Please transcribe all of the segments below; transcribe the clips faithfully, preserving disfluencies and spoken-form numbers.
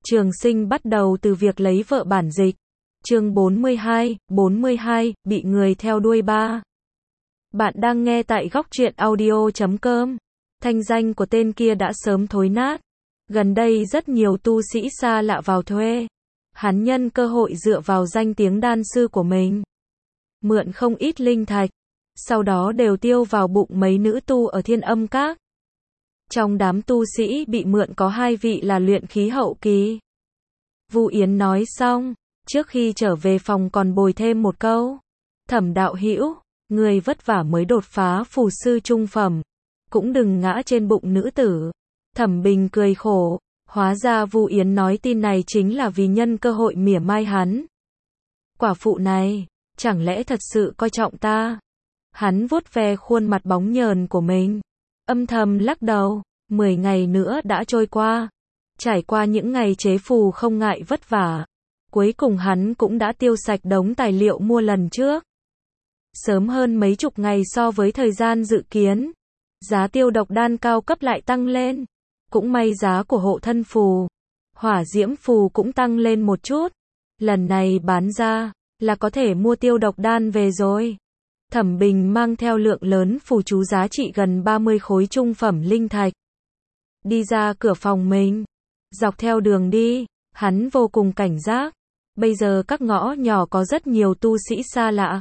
Trường sinh bắt đầu từ việc lấy vợ bản dịch. Chương bốn mươi hai, bốn mươi hai, bị người theo đuôi ba. Bạn đang nghe tại góc truyện audio chấm com. Thanh danh của tên kia đã sớm thối nát. Gần đây rất nhiều tu sĩ xa lạ vào thuê. Hắn nhân cơ hội dựa vào danh tiếng đan sư của mình, mượn không ít linh thạch, sau đó đều tiêu vào bụng mấy nữ tu ở Thiên Âm Các. Trong đám tu sĩ bị mượn có hai vị là luyện khí hậu kỳ. Vu Yến nói xong, trước khi trở về phòng còn bồi thêm một câu. Thẩm đạo hữu, người vất vả mới đột phá phù sư trung phẩm, cũng đừng ngã trên bụng nữ tử. Thẩm Bình cười khổ, hóa ra Vu Yến nói tin này chính là vì nhân cơ hội mỉa mai hắn. Quả phụ này, chẳng lẽ thật sự coi trọng ta? Hắn vuốt ve khuôn mặt bóng nhờn của mình, âm thầm lắc đầu. Mười ngày nữa đã trôi qua. Trải qua những ngày chế phù không ngại vất vả, cuối cùng hắn cũng đã tiêu sạch đống tài liệu mua lần trước. Sớm hơn mấy chục ngày so với thời gian dự kiến. Giá tiêu độc đan cao cấp lại tăng lên. Cũng may giá của hộ thân phù, hỏa diễm phù cũng tăng lên một chút. Lần này bán ra là có thể mua tiêu độc đan về rồi. Thẩm Bình mang theo lượng lớn phù chú giá trị gần ba mươi khối trung phẩm linh thạch, đi ra cửa phòng mình. Dọc theo đường đi, hắn vô cùng cảnh giác. Bây giờ các ngõ nhỏ có rất nhiều tu sĩ xa lạ.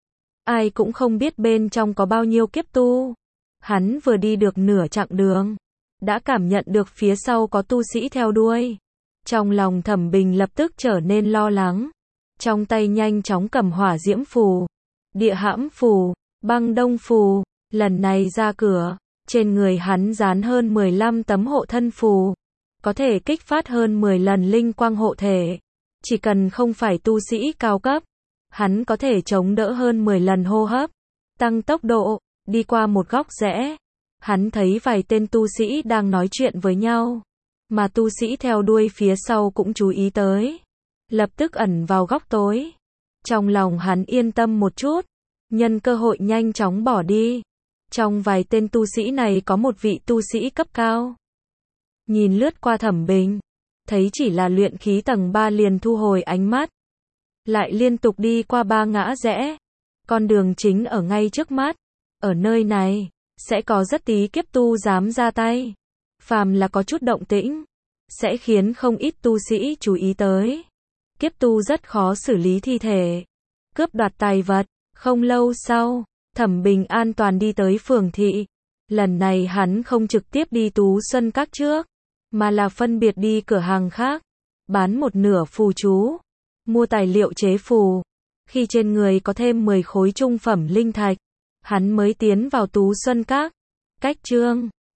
Ai cũng không biết bên trong có bao nhiêu kiếp tu. Hắn vừa đi được nửa chặng đường, đã cảm nhận được phía sau có tu sĩ theo đuôi. Trong lòng Thẩm Bình lập tức trở nên lo lắng. Trong tay nhanh chóng cầm hỏa diễm phù, địa hãm phù, băng đông phù. Lần này ra cửa, trên người hắn dán hơn mười lăm tấm hộ thân phù, có thể kích phát hơn mười lần linh quang hộ thể. Chỉ cần không phải tu sĩ cao cấp, hắn có thể chống đỡ hơn mười lần hô hấp, tăng tốc độ. Đi qua một góc rẽ, hắn thấy vài tên tu sĩ đang nói chuyện với nhau, mà tu sĩ theo đuôi phía sau cũng chú ý tới, lập tức ẩn vào góc tối. Trong lòng hắn yên tâm một chút, nhân cơ hội nhanh chóng bỏ đi. Trong vài tên tu sĩ này có một vị tu sĩ cấp cao. Nhìn lướt qua Thẩm Bình, thấy chỉ là luyện khí tầng ba liền thu hồi ánh mắt. Lại liên tục đi qua ba ngã rẽ. Con đường chính ở ngay trước mắt. Ở nơi này, sẽ có rất tí kiếp tu dám ra tay. Phàm là có chút động tĩnh, sẽ khiến không ít tu sĩ chú ý tới. Kiếp tu rất khó xử lý thi thể, cướp đoạt tài vật. Không lâu sau, Thẩm Bình an toàn đi tới phường thị. Lần này hắn không trực tiếp đi Tú Xuân Các trước, mà là phân biệt đi cửa hàng khác, bán một nửa phù chú, mua tài liệu chế phù. Khi trên người có thêm mười khối trung phẩm linh thạch, hắn mới tiến vào Tú Xuân Các. Cách chương